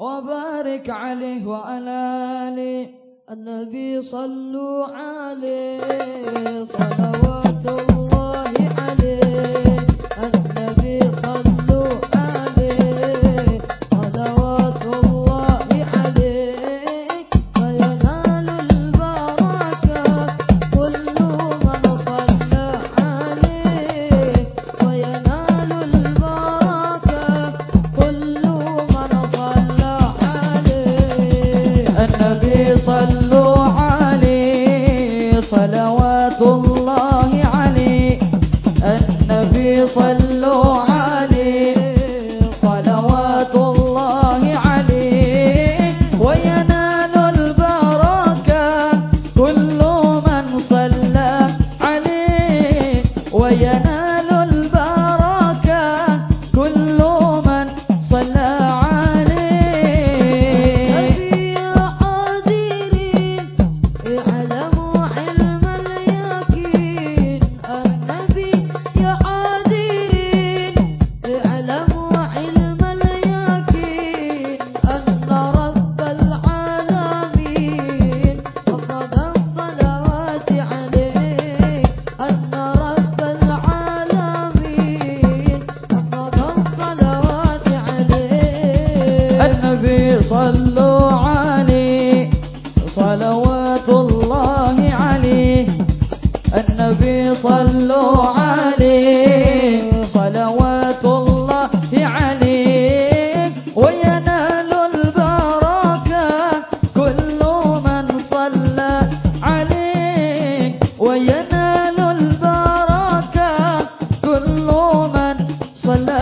وبارك عليه وعلى آله النبي صلوا عليه صلوات الله عليه النبي صلوا عليه صلوات الله عليه فينال البركة كل من صلى عليه وينال البركة كل من صلى عليه النبي صلوا عليه صلوات الله عليه النبي صلوا عليه صلوات الله عليه وينال البركة كل من صلى عليه وينال البركة كل من صلى صلوا عليه صلوات الله عليه النبي صلوا عليه صلوات الله عليه وينال البركة كل من صلى عليه وينال البركة كل من صلى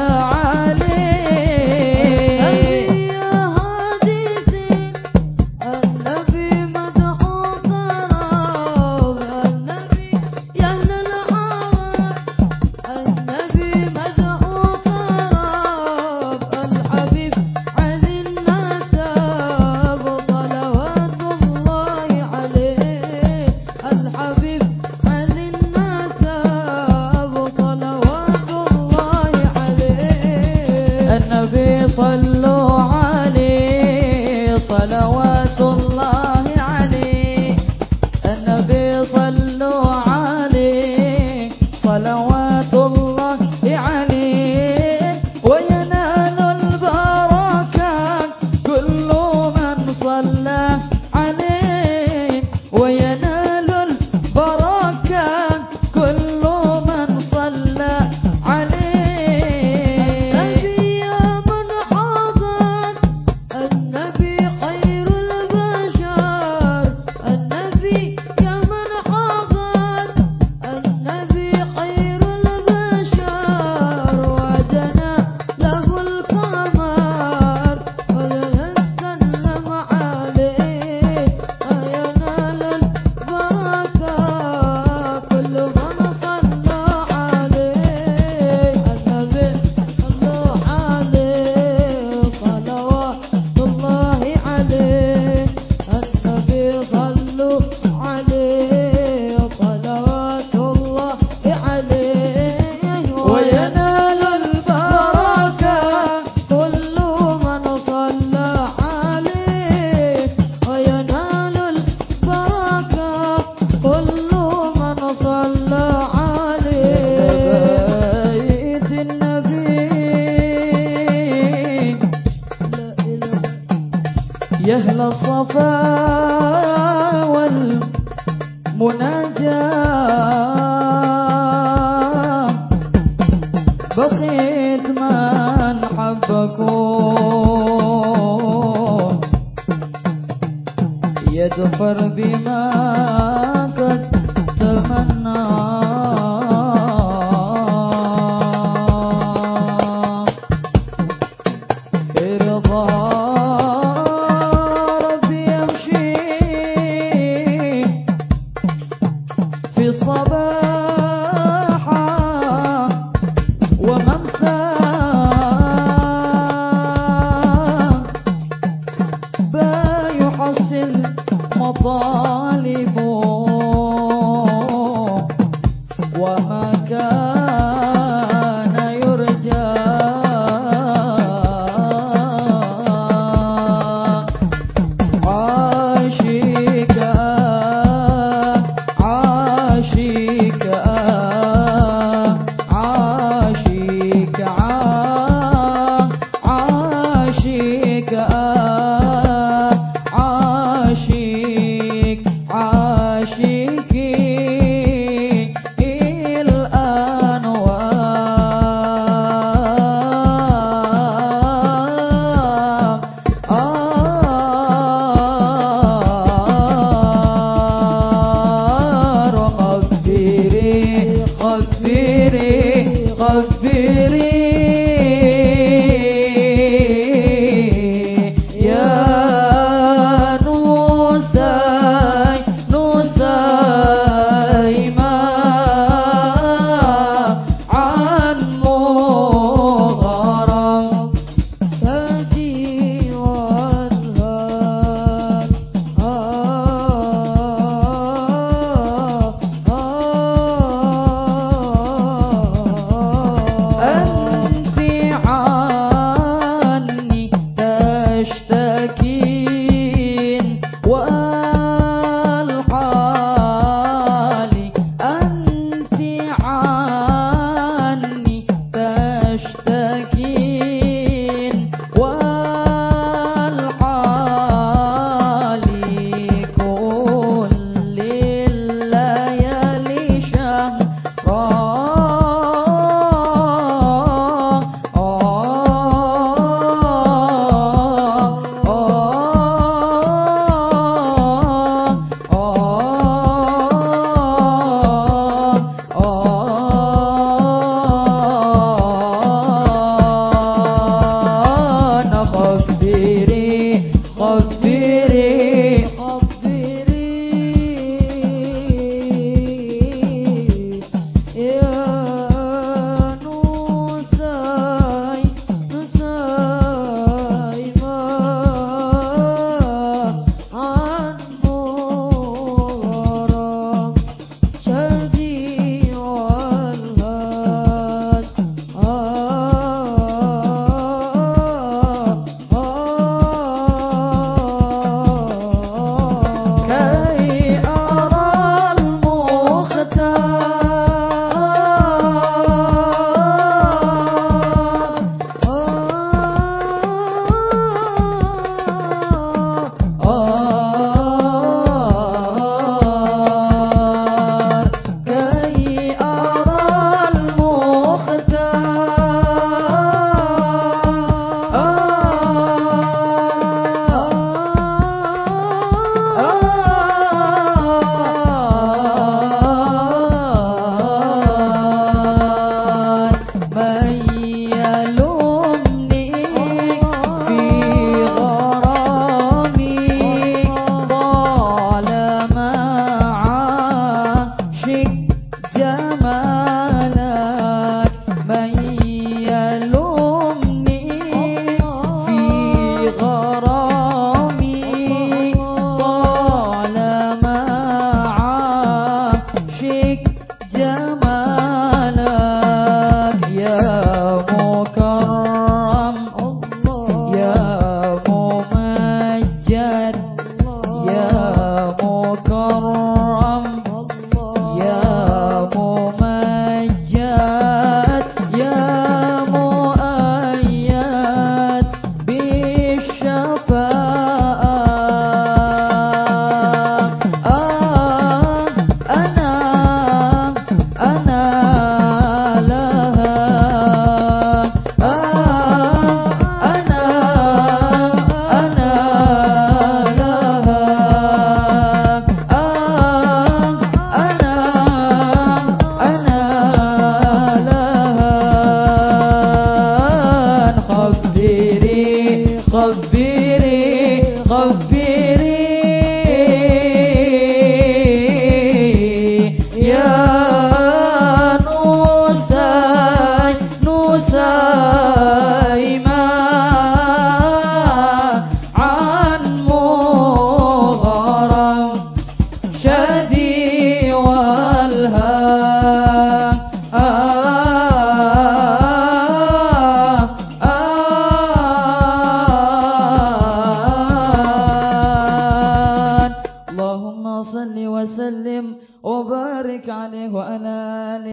صلوا عليه صلوات الله عليه النبي صلوا عليه صلوات الله عليه وينال البركة كل من صلى عليه وينال البركة كل من صلى يا أهل الصفا والمناجاة بقيت من حبكم يدفر بما قد تمنى مطالب اللهم صل وسلم وبارك عليه وعلى آله